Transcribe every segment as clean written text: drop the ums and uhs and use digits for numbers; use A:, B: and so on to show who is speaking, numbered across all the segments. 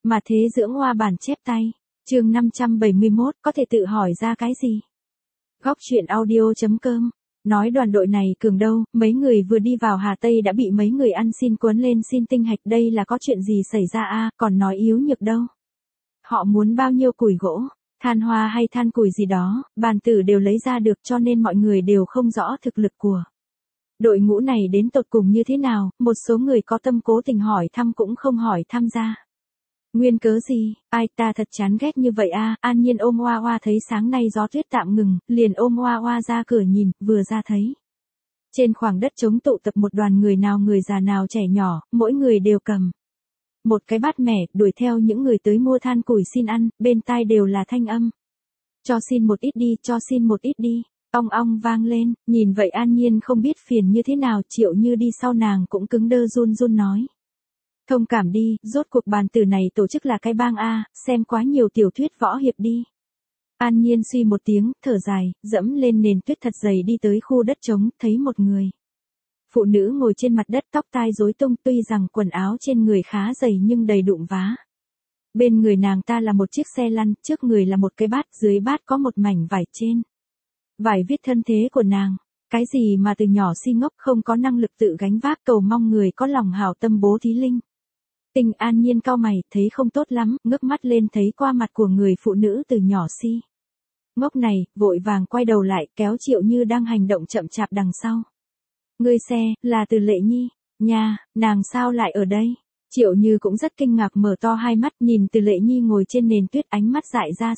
A: Mà thế dưỡng hoa bản chép tay. Chương 571, có thể tự hỏi ra cái gì? Góc chuyện audio.com. Nói đoàn đội này cường đâu, mấy người vừa đi vào Hà Tây đã bị mấy người ăn xin cuốn lên xin tinh hạch, đây là có chuyện gì xảy ra a, còn nói yếu nhược đâu. Họ muốn bao nhiêu củi gỗ, than hoa hay than củi gì đó, bàn tử đều lấy ra được, cho nên mọi người đều không rõ thực lực của đội ngũ này đến tột cùng như thế nào, một số người có tâm cố tình hỏi thăm cũng không hỏi thăm ra. Nguyên cớ gì, ai ta thật chán ghét như vậy a. An Nhiên ôm Hoa Hoa thấy sáng nay gió tuyết tạm ngừng, liền ôm Hoa Hoa ra cửa nhìn, vừa ra thấy. Trên khoảng đất trống tụ tập một đoàn người, nào người già nào trẻ nhỏ, mỗi người đều cầm một cái bát mẻ, đuổi theo những người tới mua than củi xin ăn, bên tai đều là thanh âm. Cho xin một ít đi, cho xin một ít đi. Ong ong vang lên, nhìn vậy An Nhiên không biết phiền như thế nào, Triệu Như đi sau nàng cũng cứng đơ run run nói. Thông cảm đi, rốt cuộc bàn tử này tổ chức là cái bang a, xem quá nhiều tiểu thuyết võ hiệp đi. An Nhiên suy một tiếng, thở dài, dẫm lên nền tuyết thật dày đi tới khu đất trống, thấy một người phụ nữ ngồi trên mặt đất, tóc tai rối tung, tuy rằng quần áo trên người khá dày nhưng đầy đụng vá. Bên người nàng ta là một chiếc xe lăn, trước người là một cái bát, dưới bát có một mảnh vải, trên vải viết thân thế của nàng. Cái gì mà từ nhỏ si ngốc, không có năng lực tự gánh vác, cầu mong người có lòng hảo tâm bố thí linh. Tình. An Nhiên cau mày, thấy không tốt lắm, ngước mắt lên thấy qua mặt của người phụ nữ từ nhỏ si ngốc này, vội vàng quay đầu lại, kéo Triệu Như đang hành động chậm chạp đằng sau. Ngươi xe, là Từ Lệ Nhi, nha, nàng sao lại ở đây? Triệu Như cũng rất kinh ngạc, mở to hai mắt nhìn Từ Lệ Nhi ngồi trên nền tuyết, ánh mắt dại ra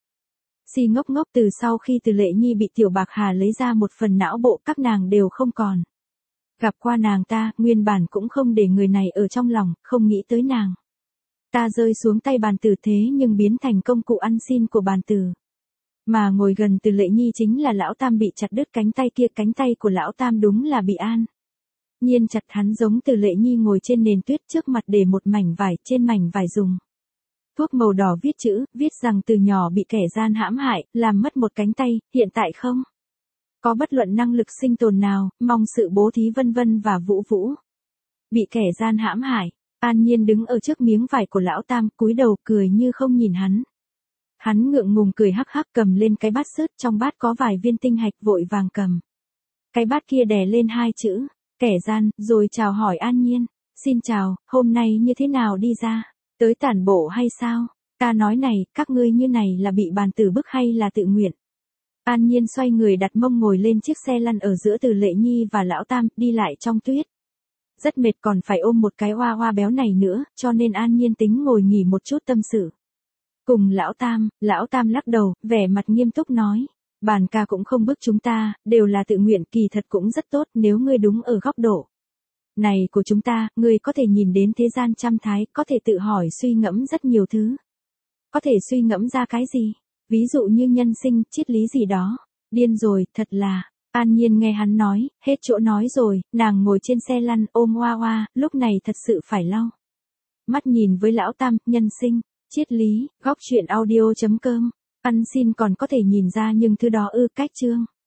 A: si ngốc ngốc. Từ sau khi Từ Lệ Nhi bị Tiểu Bạc Hà lấy ra một phần não bộ, các nàng đều không còn gặp qua nàng ta, nguyên bản cũng không để người này ở trong lòng, không nghĩ tới nàng ta rơi xuống tay bàn tử, thế nhưng biến thành công cụ ăn xin của bàn tử. Mà ngồi gần Từ Lệ Nhi chính là lão tam bị chặt đứt cánh tay kia, cánh tay của lão tam đúng là bị An Nhiên chặt, hắn giống Từ Lệ Nhi ngồi trên nền tuyết, trước mặt để một mảnh vải, trên mảnh vải dùng thuốc màu đỏ viết chữ, viết rằng từ nhỏ bị kẻ gian hãm hại, làm mất một cánh tay, hiện tại không có bất luận năng lực sinh tồn nào, mong sự bố thí vân vân và vũ vũ. Bị kẻ gian hãm hại, An Nhiên đứng ở trước miếng vải của lão tam, cúi đầu cười như không nhìn hắn. Hắn ngượng ngùng cười hắc hắc, cầm lên cái bát sứt, trong bát có vài viên tinh hạch, vội vàng cầm cái bát kia đè lên hai chữ kẻ gian, rồi chào hỏi An Nhiên. Xin chào, hôm nay như thế nào đi ra? Tới tản bộ hay sao? Ta nói này, các ngươi như này là bị bàn tử bức hay là tự nguyện? An Nhiên xoay người đặt mông ngồi lên chiếc xe lăn ở giữa Từ Lệ Nhi và lão tam, đi lại trong tuyết. Rất mệt, còn phải ôm một cái Hoa Hoa béo này nữa, cho nên An Nhiên tính ngồi nghỉ một chút tâm sự cùng lão tam lắc đầu, vẻ mặt nghiêm túc nói. Bàn ca cũng không bức chúng ta, đều là tự nguyện, kỳ thật cũng rất tốt, nếu ngươi đúng ở góc độ này của chúng ta, ngươi có thể nhìn đến thế gian trăm thái, có thể tự hỏi suy ngẫm rất nhiều thứ. Có thể suy ngẫm ra cái gì? Ví dụ như nhân sinh, triết lý gì đó. Điên rồi, thật là. An Nhiên nghe hắn nói, hết chỗ nói rồi, nàng ngồi trên xe lăn, ôm Hoa Hoa, lúc này thật sự phải lau mắt nhìn với lão tam, nhân sinh, triết lý, góc chuyện audio.com. Ăn xin còn có thể nhìn ra, nhưng thứ đó cách chương.